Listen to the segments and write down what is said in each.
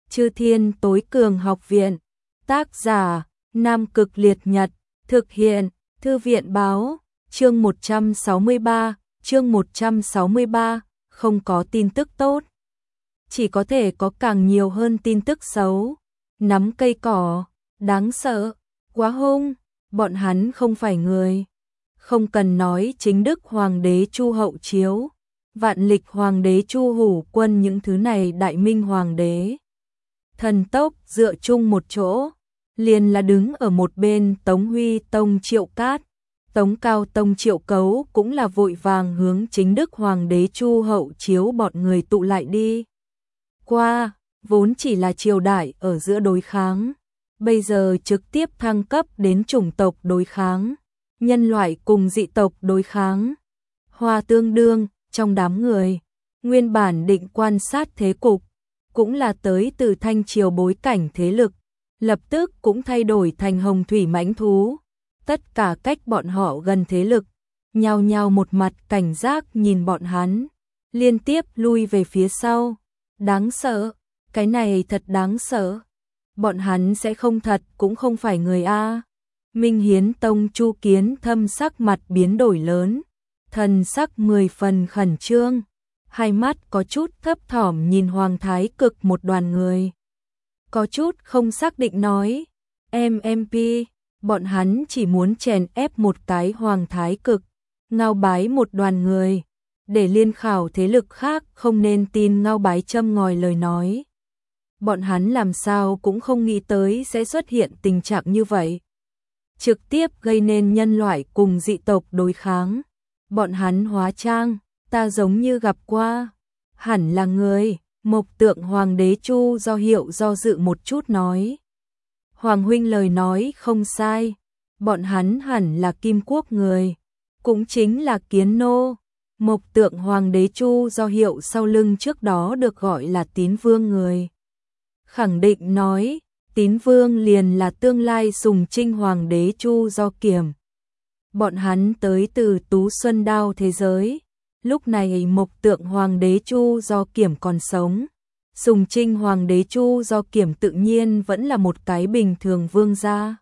Chư Thiên Tối Cường Học Viện. Tác giả Nam Cực Liệt Nhật. Thực hiện Thư viện Báo. Chương 163, không có tin tức tốt. Chỉ có thể có càng nhiều hơn tin tức xấu. Nắm cây cỏ, đáng sợ, quá hung, bọn hắn không phải người. Không cần nói chính đức hoàng đế Chu Hậu Chiếu, vạn lịch hoàng đế Chu Hủ Quân, những thứ này đại minh hoàng đế. Thần tốc dựa chung một chỗ, liền là đứng ở một bên Tống Huy Tông Triệu Cát. Tống Cao Tông Triệu Cấu cũng là vội vàng hướng chính đức hoàng đế Chu Hậu Chiếu bọn người tụ lại đi. Qua, vốn chỉ là triều đại ở giữa đối kháng, bây giờ trực tiếp thăng cấp đến chủng tộc đối kháng, nhân loại cùng dị tộc đối kháng. Hoa Tương Đương, trong đám người, nguyên bản định quan sát thế cục, cũng là tới từ Thanh Triều bối cảnh thế lực, lập tức cũng thay đổi thành Hồng Thủy mãnh thú. Tất cả cách bọn họ gần thế lực, nhao nhao một mặt cảnh giác nhìn bọn hắn, liên tiếp lui về phía sau. Đáng sợ, cái này thật đáng sợ. Bọn hắn sẽ không thật cũng không phải người a. Minh Hiến Tông Chu Kiến Thâm sắc mặt biến đổi lớn, thần sắc 10 phần khẩn trương, hai mắt có chút thấp thỏm nhìn Hoàng Thái Cực một đoàn người. Có chút không xác định nói, MMP, bọn hắn chỉ muốn chèn ép một cái Hoàng Thái Cực, ngao bái một đoàn người, để liên khảo thế lực khác không nên tin ngao bái châm ngòi lời nói. Bọn hắn làm sao cũng không nghĩ tới sẽ xuất hiện tình trạng như vậy, trực tiếp gây nên nhân loại cùng dị tộc đối kháng. Bọn hắn hóa trang, ta giống như gặp qua, hẳn là người. Mộc Tượng Hoàng đế Chu Do Hiệu do dự một chút nói, Hoàng huynh lời nói không sai, bọn hắn hẳn là Kim Quốc người, cũng chính là Kiến Nô. Mộc Tượng Hoàng đế Chu Do Hiệu sau lưng trước đó được gọi là Tín Vương người, khẳng định nói, Tín Vương liền là tương lai Sùng Trinh Hoàng đế Chu Do Kiểm. Bọn hắn tới từ Tú Xuân Đao thế giới, lúc này Mộc Tượng Hoàng đế Chu Do Kiểm còn sống, Sùng Trinh Hoàng đế Chu Do Kiểm tự nhiên vẫn là một cái bình thường vương gia.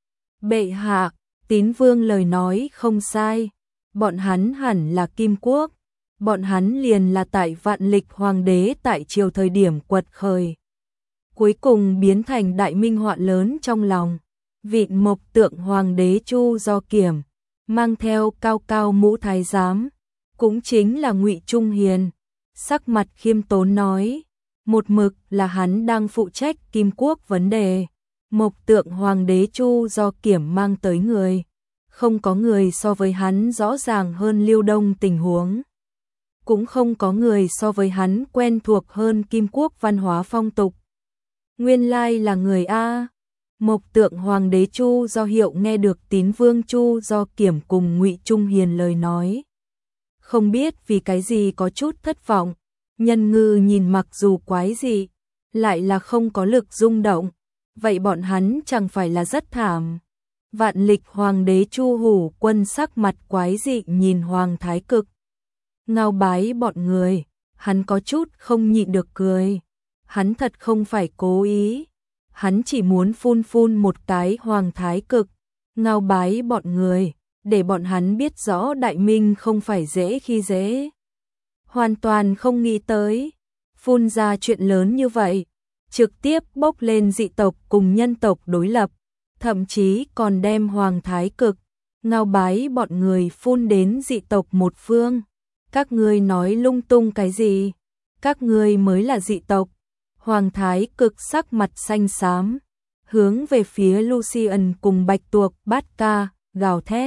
Bệ hạ, Tín Vương lời nói không sai, bọn hắn hẳn là Kim Quốc, bọn hắn liền là tại vạn lịch hoàng đế tại triều thời điểm quật khởi, cuối cùng biến thành đại minh họa lớn trong lòng. Vịn Mộc Tượng Hoàng đế Chu Do Kiểm, mang theo cao cao mũ thái giám, cũng chính là Ngụy Trung Hiền, sắc mặt khiêm tốn nói, một mực là hắn đang phụ trách Kim Quốc vấn đề. Mộc Tượng Hoàng đế Chu Do Kiểm mang tới người, không có người so với hắn rõ ràng hơn Liêu Đông tình huống, cũng không có người so với hắn quen thuộc hơn Kim Quốc văn hóa phong tục. Nguyên lai là người a. Mộc Tượng Hoàng đế Chu Do Hiệu nghe được Tín Vương Chu Do Kiểm cùng Ngụy Trung Hiền lời nói, không biết vì cái gì có chút thất vọng. Nhân ngư nhìn mặc dù quái dị, lại là không có lực rung động, vậy bọn hắn chẳng phải là rất thảm. Vạn lịch Hoàng đế Chu Hủ Quân sắc mặt quái dị nhìn Hoàng Thái Cực, ngao bái bọn người, hắn có chút không nhịn được cười. Hắn thật không phải cố ý, hắn chỉ muốn phun phun một cái Hoàng Thái Cực, ngao bái bọn người, để bọn hắn biết rõ đại minh không phải dễ khi dễ. Hoàn toàn không nghĩ tới, phun ra chuyện lớn như vậy, trực tiếp bốc lên dị tộc cùng nhân tộc đối lập, thậm chí còn đem Hoàng Thái Cực, ngao bái bọn người phun đến dị tộc một phương. Các ngươi nói lung tung cái gì? Các ngươi mới là dị tộc. Hoàng Thái Cực sắc mặt xanh xám, hướng về phía Lucian cùng Bạch Tuộc Bát Ca, gào thét.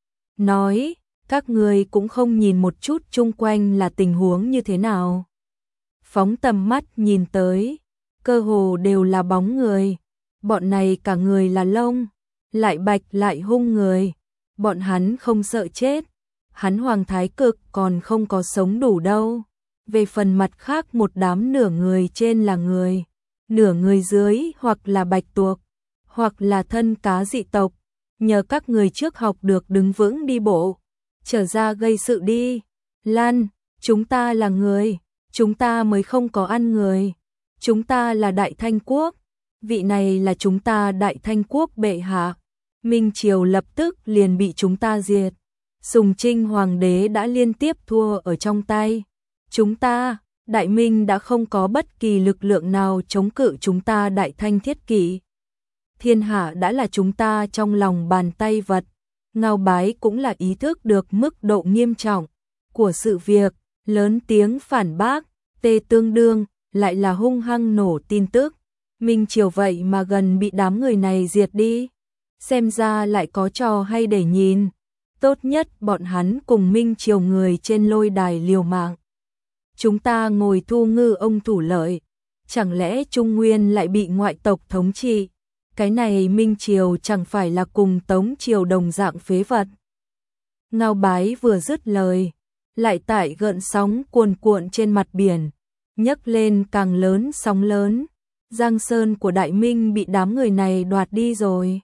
Nói, các ngươi cũng không nhìn một chút chung quanh là tình huống như thế nào. Phóng tầm mắt nhìn tới, cơ hồ đều là bóng người. Bọn này cả người là lông, lại bạch lại hung người. Bọn hắn không sợ chết. Hắn Hoàng Thái Cực còn không có sống đủ đâu. Về phần mặt khác một đám nửa người trên là người, nửa người dưới hoặc là bạch tuộc, hoặc là thân cá dị tộc. Nhờ các người trước học được đứng vững đi bộ, trở ra gây sự đi. Lan, chúng ta là người, chúng ta mới không có ăn người. Chúng ta là Đại Thanh Quốc, vị này là chúng ta Đại Thanh Quốc bệ hạ. Minh Triều lập tức liền bị chúng ta diệt. Sùng Trinh Hoàng đế đã liên tiếp thua ở trong tay. Chúng ta, Đại Minh đã không có bất kỳ lực lượng nào chống cự chúng ta Đại Thanh thiết kỷ. Thiên hạ đã là chúng ta trong lòng bàn tay vật. Ngao Bái cũng là ý thức được mức độ nghiêm trọng của sự việc, lớn tiếng phản bác, Tê Tương Đương lại là hung hăng nổ tin tức. Minh Triều vậy mà gần bị đám người này diệt đi. Xem ra lại có trò hay để nhìn. Tốt nhất bọn hắn cùng Minh Triều người trên lôi đài liều mạng. Chúng ta ngồi thu ngư ông thủ lợi. Chẳng lẽ Trung Nguyên lại bị ngoại tộc thống trị? Cái này Minh Triều chẳng phải là cùng Tống Triều đồng dạng phế vật. Ngao Bái vừa dứt lời, lại tại gợn sóng cuồn cuộn trên mặt biển, nhấc lên càng lớn sóng lớn. Giang Sơn của Đại Minh bị đám người này đoạt đi rồi.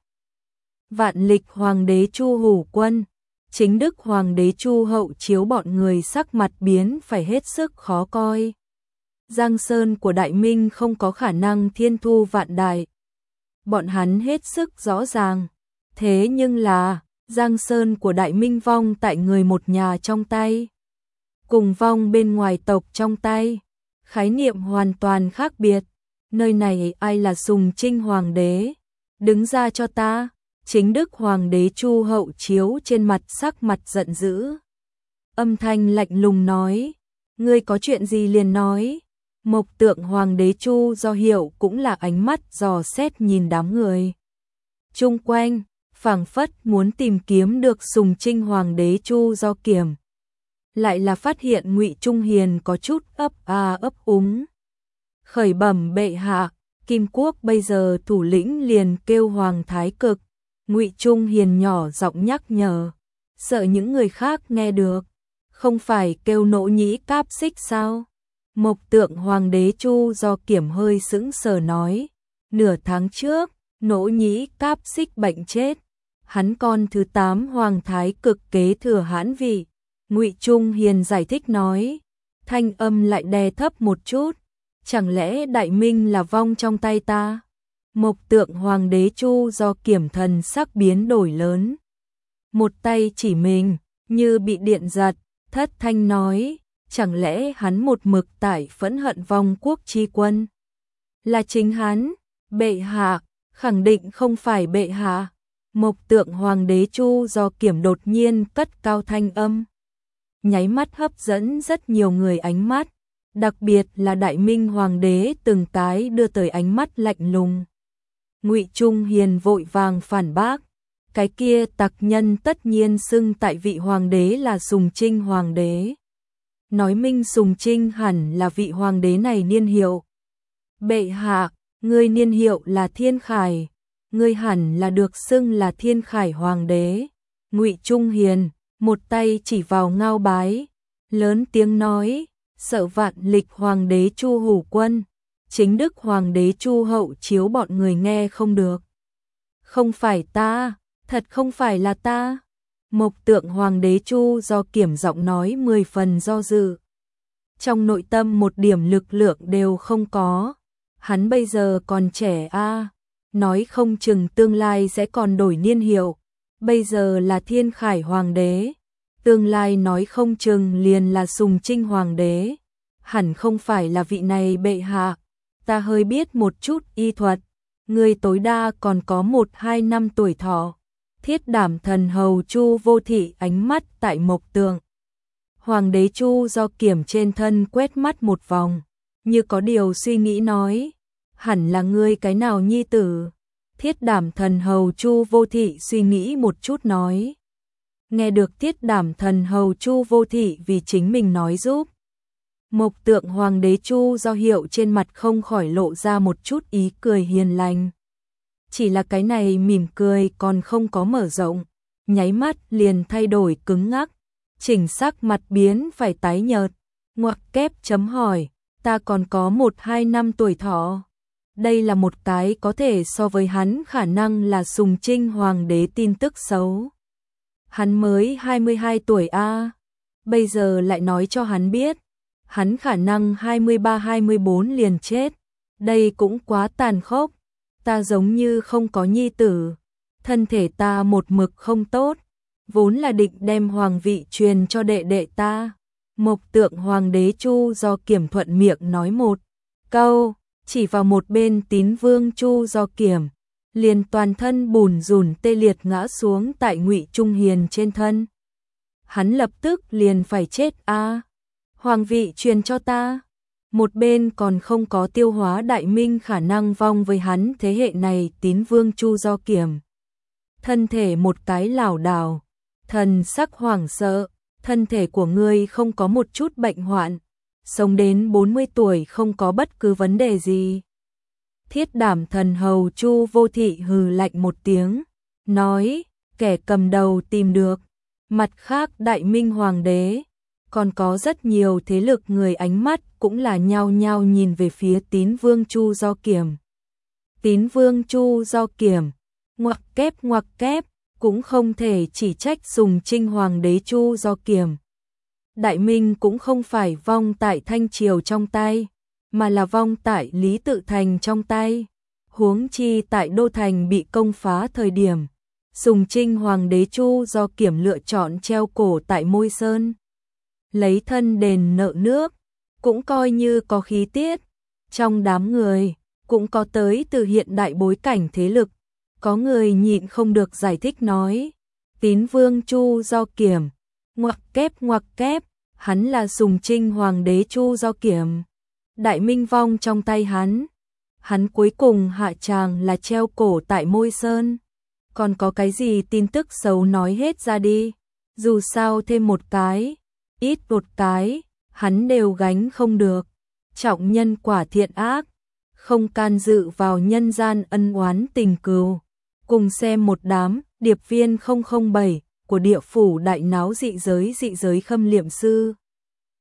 Vạn Lịch Hoàng đế Chu Hủ Quân, Chính Đức Hoàng đế Chu Hậu Chiếu bọn người sắc mặt biến phải hết sức khó coi. Giang Sơn của Đại Minh không có khả năng thiên thu vạn đại. Bọn hắn hết sức rõ ràng. Thế nhưng là, Giang Sơn của Đại Minh vong tại người một nhà trong tay. Cùng vong bên ngoài tộc trong tay. Khái niệm hoàn toàn khác biệt. Nơi này ai là Sùng Trinh Hoàng đế? Đứng ra cho ta. Chính Đức Hoàng đế Chu Hậu Chiếu trên mặt sắc mặt giận dữ. Âm thanh lạnh lùng nói. Ngươi có chuyện gì liền nói. Mộc Tượng Hoàng đế Chu Do Hiệu cũng là ánh mắt dò xét nhìn đám người chung quanh, phảng phất muốn tìm kiếm được Sùng Trinh Hoàng đế Chu Do Kiểm. Lại là phát hiện Ngụy Trung Hiền có chút ấp úng. Khởi bẩm bệ hạ, Kim Quốc bây giờ thủ lĩnh liền kêu Hoàng Thái Cực. Ngụy Trung Hiền nhỏ giọng nhắc nhở, sợ những người khác nghe được. Không phải kêu Nỗ Nhĩ Cáp Xích sao? Mộc Tượng Hoàng đế Chu Do Kiểm hơi sững sờ nói, nửa tháng trước, Nỗ Nhĩ Cáp Xích bệnh chết, hắn con thứ 8 Hoàng Thái Cực kế thừa hãn vị. Ngụy Trung Hiền giải thích nói, thanh âm lại đè thấp một chút, chẳng lẽ Đại Minh là vong trong tay ta? Mộc Tượng Hoàng đế Chu Do Kiểm thần sắc biến đổi lớn. Một tay chỉ mình, như bị điện giật, thất thanh nói, chẳng lẽ hắn một mực tại phẫn hận vong quốc chi quân? Là chính hắn, bệ hạ, khẳng định không phải bệ hạ. Mộc Tượng Hoàng đế Chu Do Kiểm đột nhiên cất cao thanh âm. Nháy mắt hấp dẫn rất nhiều người ánh mắt, đặc biệt là Đại Minh Hoàng đế từng cái đưa tới ánh mắt lạnh lùng. Ngụy Trung Hiền vội vàng phản bác, cái kia tặc nhân tất nhiên xưng tại vị hoàng đế là Sùng Trinh Hoàng đế. Nói minh Sùng Trinh hẳn là vị hoàng đế này niên hiệu. Bệ hạ, ngươi niên hiệu là Thiên Khải, ngươi hẳn là được xưng là Thiên Khải Hoàng đế. Ngụy Trung Hiền, một tay chỉ vào Ngao Bái, lớn tiếng nói, sợ Vạn Lịch Hoàng đế Chu Hủ Quân, Chính Đức Hoàng đế Chu Hậu Chiếu bọn người nghe không được. Không phải ta, thật không phải là ta. Mộc Tượng Hoàng đế Chu Do Kiểm giọng nói 10 phần do dự. Trong nội tâm một điểm lực lượng đều không có. Hắn bây giờ còn trẻ a, nói không chừng tương lai sẽ còn đổi niên hiệu. Bây giờ là Thiên Khải Hoàng đế, tương lai nói không chừng liền là Sùng Trinh Hoàng đế. Hẳn không phải là vị này bệ hạ. Ta hơi biết một chút y thuật, người tối đa còn có 1-2 năm tuổi thọ. Thiết Đảm thần hầu Chu Vô Thị ánh mắt tại Mộc Tượng Hoàng đế Chu Do Kiểm trên thân quét mắt một vòng, như có điều suy nghĩ nói, hẳn là ngươi cái nào nhi tử? Thiết Đảm thần hầu Chu Vô Thị suy nghĩ một chút nói. Nghe được Thiết Đảm thần hầu Chu Vô Thị vì chính mình nói giúp. Mộc Tượng Hoàng đế Chu Do Hiệu trên mặt không khỏi lộ ra một chút ý cười hiền lành. Chỉ là cái này mỉm cười còn không có mở rộng, nháy mắt liền thay đổi cứng ngắc, chỉnh sắc mặt biến phải tái nhợt, ngoặc kép chấm hỏi, ta còn có 1-2 năm tuổi thọ. Đây là một cái có thể so với hắn khả năng là Sùng Trinh Hoàng đế tin tức xấu. Hắn mới 22 tuổi a, bây giờ lại nói cho hắn biết, hắn khả năng 23-24 liền chết. Đây cũng quá tàn khốc, ta giống như không có nhi tử, thân thể ta một mực không tốt, vốn là định đem hoàng vị truyền cho đệ đệ ta. Mộc Tượng Hoàng đế Chu Do Kiểm thuận miệng nói một câu, chỉ vào một bên Tín Vương Chu Do Kiểm, liền toàn thân bùn rùn tê liệt ngã xuống tại Ngụy Trung Hiền trên thân. Hắn lập tức liền phải chết a. Hoàng vị truyền cho ta. Một bên còn không có tiêu hóa Đại Minh khả năng vong với hắn thế hệ này Tín Vương Chu Do Kiểm. Thân thể một cái lảo đảo, thần sắc hoảng sợ, thân thể của ngươi không có một chút bệnh hoạn, sống đến 40 tuổi không có bất cứ vấn đề gì. Thiết Đảm Thần hầu Chu Vô Thị hừ lạnh một tiếng, nói, kẻ cầm đầu tìm được. Mặt khác Đại Minh Hoàng đế, còn có rất nhiều thế lực người ánh mắt cũng là nhao nhao nhìn về phía Tín Vương Chu Do Kiểm. Tín Vương Chu Do Kiểm, ngoặc kép, cũng không thể chỉ trách Sùng Trinh Hoàng đế Chu Do Kiểm. Đại Minh cũng không phải vong tại Thanh Triều trong tay, mà là vong tại Lý Tự Thành trong tay. Huống chi tại Đô Thành bị công phá thời điểm, Sùng Trinh Hoàng đế Chu Do Kiểm lựa chọn treo cổ tại Môi Sơn, lấy thân đền nợ nước, cũng coi như có khí tiết. Trong đám người, cũng có tới từ hiện đại bối cảnh thế lực, có người nhịn không được giải thích nói, Tín Vương Chu Do Kiểm, ngoặc kép, hắn là Sùng Trinh Hoàng đế Chu Do Kiểm. Đại Minh vong trong tay hắn cuối cùng hạ tràng là treo cổ tại Môi Sơn. Còn có cái gì tin tức xấu nói hết ra đi, dù sao thêm một cái, ít một cái, hắn đều gánh không được. Trọng nhân quả thiện ác, không can dự vào nhân gian ân oán tình cừu. Cùng xem một đám điệp viên 007 của địa phủ đại náo dị giới khâm liệm sư.